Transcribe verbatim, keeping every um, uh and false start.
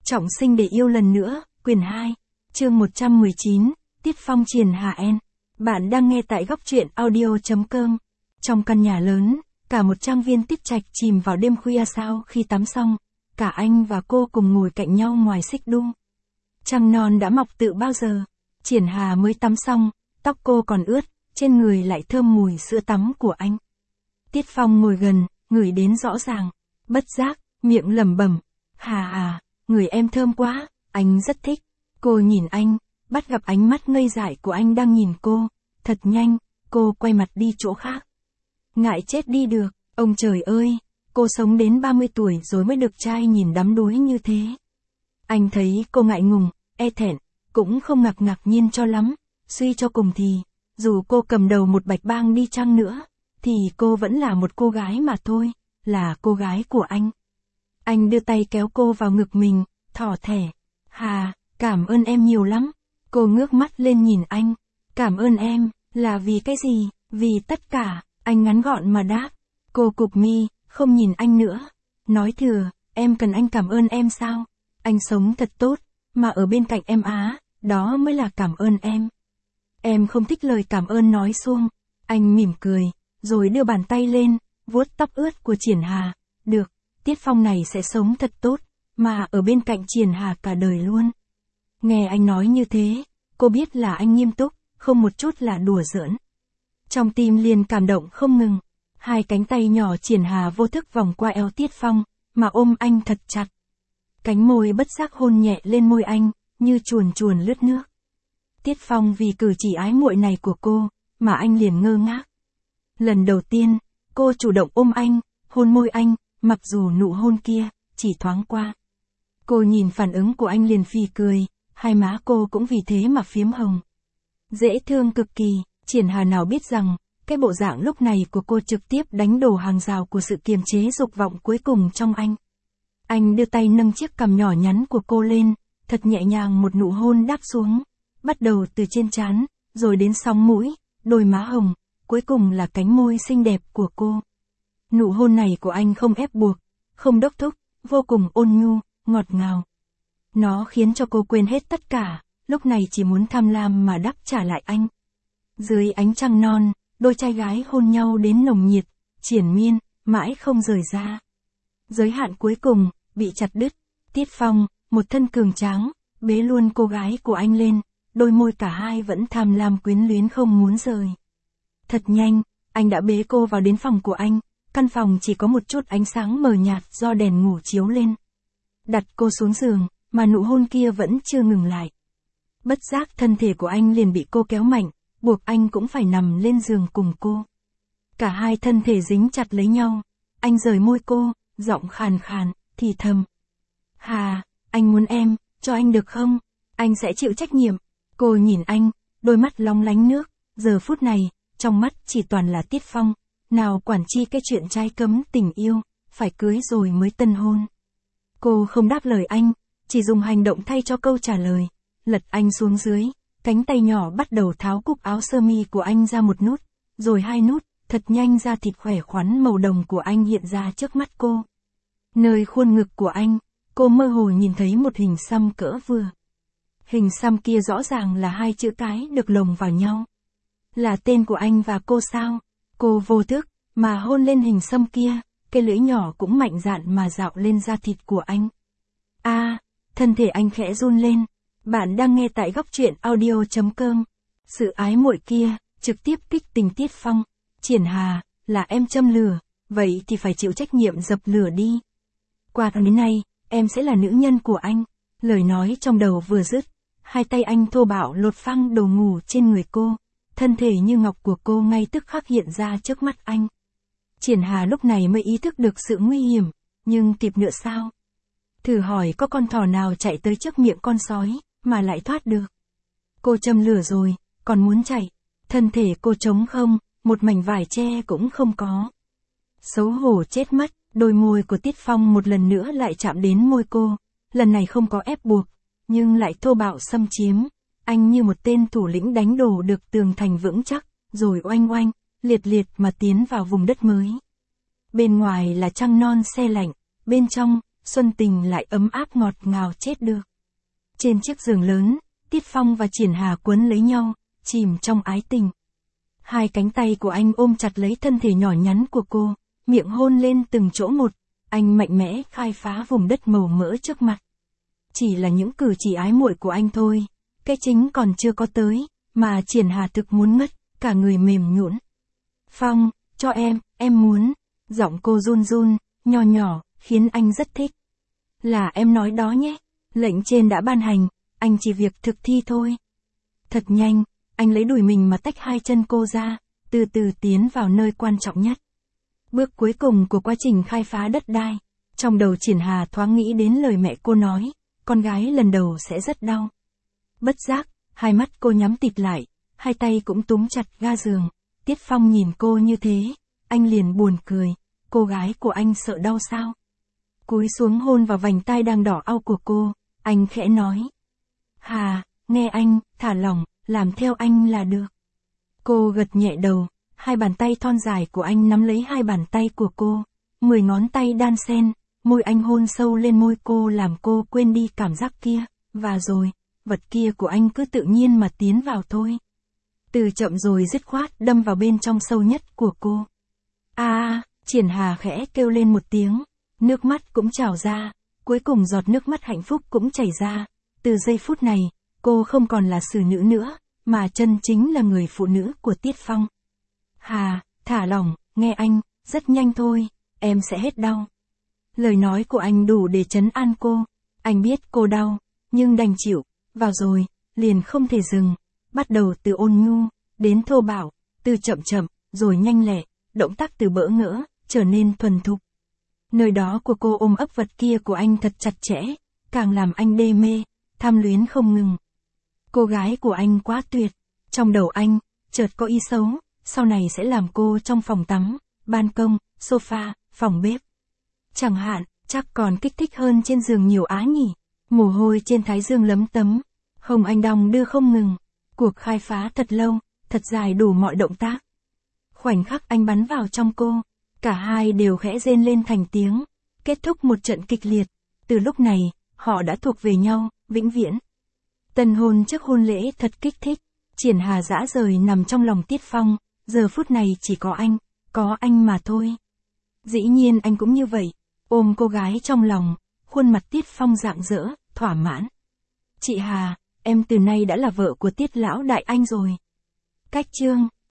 Trọng sinh để yêu lần nữa, quyển hai, chương một trăm mười chín, Tiết Phong Triển Hà En. Bạn đang nghe tại góc truyện audio.com. Trong căn nhà lớn, cả một trang viên Tiết Trạch chìm vào đêm khuya sau khi tắm xong, cả anh và cô cùng ngồi cạnh nhau ngoài xích đu. Trăng non đã mọc từ bao giờ, Triển Hà mới tắm xong, tóc cô còn ướt, trên người lại thơm mùi sữa tắm của anh. Tiết Phong ngồi gần, ngửi đến rõ ràng, bất giác, miệng lẩm bẩm, Hà à, người em thơm quá, anh rất thích. Cô nhìn anh, bắt gặp ánh mắt ngây dại của anh đang nhìn cô, thật nhanh, cô quay mặt đi chỗ khác. Ngại chết đi được, ông trời ơi, cô sống đến ba mươi tuổi rồi mới được trai nhìn đắm đuối như thế. Anh thấy cô ngại ngùng, e thẹn, cũng không ngạc ngạc nhiên cho lắm, suy cho cùng thì, dù cô cầm đầu một bạch bang đi chăng nữa, thì cô vẫn là một cô gái mà thôi, là cô gái của anh. Anh đưa tay kéo cô vào ngực mình, thỏ thẻ. Hà, cảm ơn em nhiều lắm. Cô ngước mắt lên nhìn anh. Cảm ơn em, là vì cái gì? Vì tất cả, anh ngắn gọn mà đáp. Cô cụp mi, không nhìn anh nữa. Nói thừa, em cần anh cảm ơn em sao? Anh sống thật tốt, mà ở bên cạnh em á, đó mới là cảm ơn em. Em không thích lời cảm ơn nói suông. Anh mỉm cười, rồi đưa bàn tay lên, vuốt tóc ướt của Triển Hà. Được, Tiết Phong này sẽ sống thật tốt, mà ở bên cạnh Triển Hà cả đời luôn. Nghe anh nói như thế, cô biết là anh nghiêm túc, không một chút là đùa giỡn. Trong tim liền cảm động không ngừng, hai cánh tay nhỏ Triển Hà vô thức vòng qua eo Tiết Phong, mà ôm anh thật chặt. Cánh môi bất giác hôn nhẹ lên môi anh, như chuồn chuồn lướt nước. Tiết Phong vì cử chỉ ái muội này của cô, mà anh liền ngơ ngác. Lần đầu tiên, cô chủ động ôm anh, hôn môi anh, mặc dù nụ hôn kia, chỉ thoáng qua. Cô nhìn phản ứng của anh liền phì cười, hai má cô cũng vì thế mà phiếm hồng. Dễ thương cực kỳ, Triển Hà nào biết rằng, cái bộ dạng lúc này của cô trực tiếp đánh đổ hàng rào của sự kiềm chế dục vọng cuối cùng trong anh. Anh đưa tay nâng chiếc cằm nhỏ nhắn của cô lên, thật nhẹ nhàng một nụ hôn đáp xuống, bắt đầu từ trên trán, rồi đến sóng mũi, đôi má hồng, cuối cùng là cánh môi xinh đẹp của cô. Nụ hôn này của anh không ép buộc, không đốc thúc, vô cùng ôn nhu, ngọt ngào. Nó khiến cho cô quên hết tất cả, lúc này chỉ muốn tham lam mà đáp trả lại anh. Dưới ánh trăng non, đôi trai gái hôn nhau đến nồng nhiệt, triền miên, mãi không rời ra. Giới hạn cuối cùng, bị chặt đứt, Tiết Phong, một thân cường tráng, bế luôn cô gái của anh lên, đôi môi cả hai vẫn tham lam quyến luyến không muốn rời. Thật nhanh, anh đã bế cô vào đến phòng của anh, căn phòng chỉ có một chút ánh sáng mờ nhạt do đèn ngủ chiếu lên. Đặt cô xuống giường, mà nụ hôn kia vẫn chưa ngừng lại. Bất giác thân thể của anh liền bị cô kéo mạnh, buộc anh cũng phải nằm lên giường cùng cô. Cả hai thân thể dính chặt lấy nhau, anh rời môi cô, giọng khàn khàn, thì thầm. Hà, anh muốn em, cho anh được không? Anh sẽ chịu trách nhiệm. Cô nhìn anh, đôi mắt long lánh nước, giờ phút này, trong mắt chỉ toàn là Tiết Phong, nào quản chi cái chuyện trai cấm tình yêu, phải cưới rồi mới tân hôn. Cô không đáp lời anh, chỉ dùng hành động thay cho câu trả lời, lật anh xuống dưới, cánh tay nhỏ bắt đầu tháo cúc áo sơ mi của anh ra một nút, rồi hai nút, thật nhanh da thịt khỏe khoắn màu đồng của anh hiện ra trước mắt cô. Nơi khuôn ngực của anh, cô mơ hồ nhìn thấy một hình xăm cỡ vừa. Hình xăm kia rõ ràng là hai chữ cái được lồng vào nhau. Là tên của anh và cô sao? Cô vô thức, mà hôn lên hình xăm kia, cái lưỡi nhỏ cũng mạnh dạn mà dạo lên da thịt của anh. A, à, thân thể anh khẽ run lên. Bạn đang nghe tại góc truyện audio.com. Sự ái muội kia, trực tiếp kích tình Tiết Phong. Triển Hà, là em châm lửa, vậy thì phải chịu trách nhiệm dập lửa đi. Qua đến nay, em sẽ là nữ nhân của anh. Lời nói trong đầu vừa dứt, hai tay anh thô bạo lột phăng đồ ngủ trên người cô. Thân thể như ngọc của cô ngay tức khắc hiện ra trước mắt anh. Triển Hà lúc này mới ý thức được sự nguy hiểm, nhưng kịp nữa sao? Thử hỏi có con thỏ nào chạy tới trước miệng con sói, mà lại thoát được. Cô châm lửa rồi, còn muốn chạy. Thân thể cô trống không, một mảnh vải che cũng không có. Xấu hổ chết mất, đôi môi của Tiết Phong một lần nữa lại chạm đến môi cô. Lần này không có ép buộc, nhưng lại thô bạo xâm chiếm. Anh như một tên thủ lĩnh đánh đổ được tường thành vững chắc, rồi oanh oanh, liệt liệt mà tiến vào vùng đất mới. Bên ngoài là trăng non se lạnh, bên trong, xuân tình lại ấm áp ngọt ngào chết được. Trên chiếc giường lớn, Tiết Phong và Triển Hà quấn lấy nhau, chìm trong ái tình. Hai cánh tay của anh ôm chặt lấy thân thể nhỏ nhắn của cô, miệng hôn lên từng chỗ một, anh mạnh mẽ khai phá vùng đất màu mỡ trước mặt. Chỉ là những cử chỉ ái muội của anh thôi, cái chính còn chưa có tới, mà Triển Hà thực muốn ngất, cả người mềm nhũn. Phong, cho em, em muốn. Giọng cô run run, nhỏ nhỏ, khiến anh rất thích. Là em nói đó nhé, lệnh trên đã ban hành, anh chỉ việc thực thi thôi. Thật nhanh, anh lấy đùi mình mà tách hai chân cô ra, từ từ tiến vào nơi quan trọng nhất. Bước cuối cùng của quá trình khai phá đất đai. Trong đầu Triển Hà thoáng nghĩ đến lời mẹ cô nói, con gái lần đầu sẽ rất đau. Bất giác, hai mắt cô nhắm tịt lại, hai tay cũng túm chặt ga giường. Tiết Phong nhìn cô như thế, anh liền buồn cười, cô gái của anh sợ đau sao? Cúi xuống hôn vào vành tai đang đỏ au của cô, anh khẽ nói. Hà, nghe anh, thả lỏng, làm theo anh là được. Cô gật nhẹ đầu, hai bàn tay thon dài của anh nắm lấy hai bàn tay của cô, mười ngón tay đan xen, môi anh hôn sâu lên môi cô làm cô quên đi cảm giác kia, và rồi, vật kia của anh cứ tự nhiên mà tiến vào thôi. Từ chậm rồi dứt khoát đâm vào bên trong sâu nhất của cô. A, à, Triển Hà khẽ kêu lên một tiếng, nước mắt cũng trào ra, cuối cùng giọt nước mắt hạnh phúc cũng chảy ra. Từ giây phút này, cô không còn là xử nữ nữa, mà chân chính là người phụ nữ của Tiết Phong. Hà, thả lỏng, nghe anh, rất nhanh thôi, em sẽ hết đau. Lời nói của anh đủ để trấn an cô, anh biết cô đau, nhưng đành chịu, vào rồi, liền không thể dừng, bắt đầu từ ôn nhu, đến thô bạo, từ chậm chậm, rồi nhanh lẹ, động tác từ bỡ ngỡ, trở nên thuần thục. Nơi đó của cô ôm ấp vật kia của anh thật chặt chẽ, càng làm anh đê mê, tham luyến không ngừng. Cô gái của anh quá tuyệt, trong đầu anh, chợt có ý xấu, sau này sẽ làm cô trong phòng tắm, ban công, sofa, phòng bếp. Chẳng hạn, chắc còn kích thích hơn trên giường nhiều á nhỉ. Mồ hôi trên thái dương lấm tấm, hồng anh đong đưa không ngừng. Cuộc khai phá thật lâu, thật dài đủ mọi động tác. Khoảnh khắc anh bắn vào trong cô, cả hai đều khẽ rên lên thành tiếng, kết thúc một trận kịch liệt. Từ lúc này, họ đã thuộc về nhau, vĩnh viễn. Tân hôn trước hôn lễ thật kích thích, Triển Hà dã rời nằm trong lòng Tiết Phong, giờ phút này chỉ có anh, có anh mà thôi. Dĩ nhiên anh cũng như vậy, ôm cô gái trong lòng, khuôn mặt Tiết Phong rạng rỡ, thỏa mãn. Chị Hà, em từ nay đã là vợ của Tiết lão đại anh rồi. Cách chương